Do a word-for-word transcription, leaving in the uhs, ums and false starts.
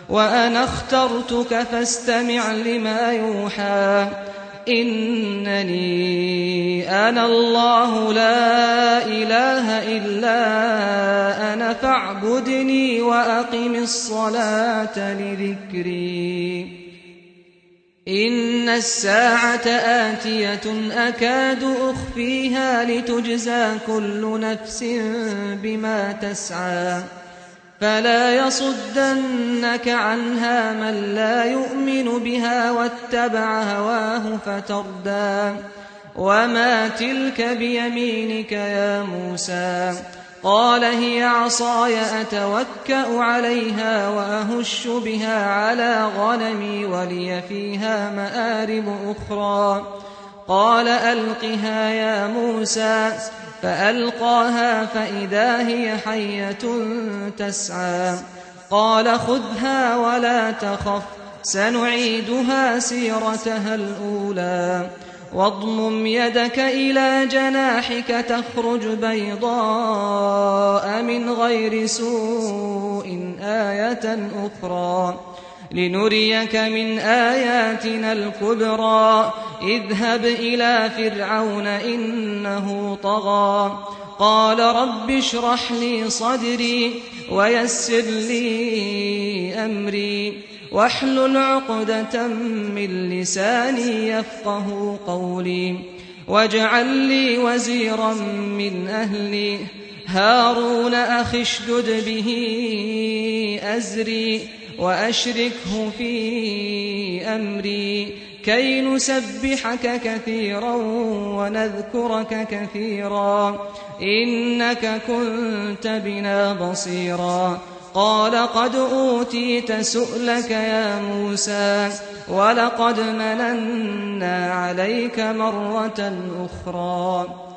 وأنا اخترتك فاستمع لما يوحى إنني أنا الله لا إله إلا أنا فاعبدني وأقم الصلاة لذكري إن الساعة آتية أكاد أخفيها لتجزى كل نفس بما تسعى فلا يصدنك عنها من لا يؤمن بها واتبع هواه فتردى وما تلك بيمينك يا موسى قال هي عصاي أتوكأ عليها وأهش بها على غنمي ولي فيها مآرب أخرى قال ألقها يا موسى فألقاها فإذا هي حية تسعى قال خذها ولا تخف سنعيدها سيرتها الأولى واضمم يدك إلى جناحك تخرج بيضاء من غير سوء آية أخرى لنريك من آياتنا الكبرى اذهب إلى فرعون إنه طغى قال رب اشرح لي صدري ويسر لي أمري واحلل عقدة من لساني يفقه قولي واجعل لي وزيرا من أهلي هارون أخي اشدد به أزري وأشركه في أمري كي نسبحك كثيرا ونذكرك كثيرا إنك كنت بنا بصيرا قال قد أوتيت سؤلك يا موسى ولقد مننا عليك مرة أخرى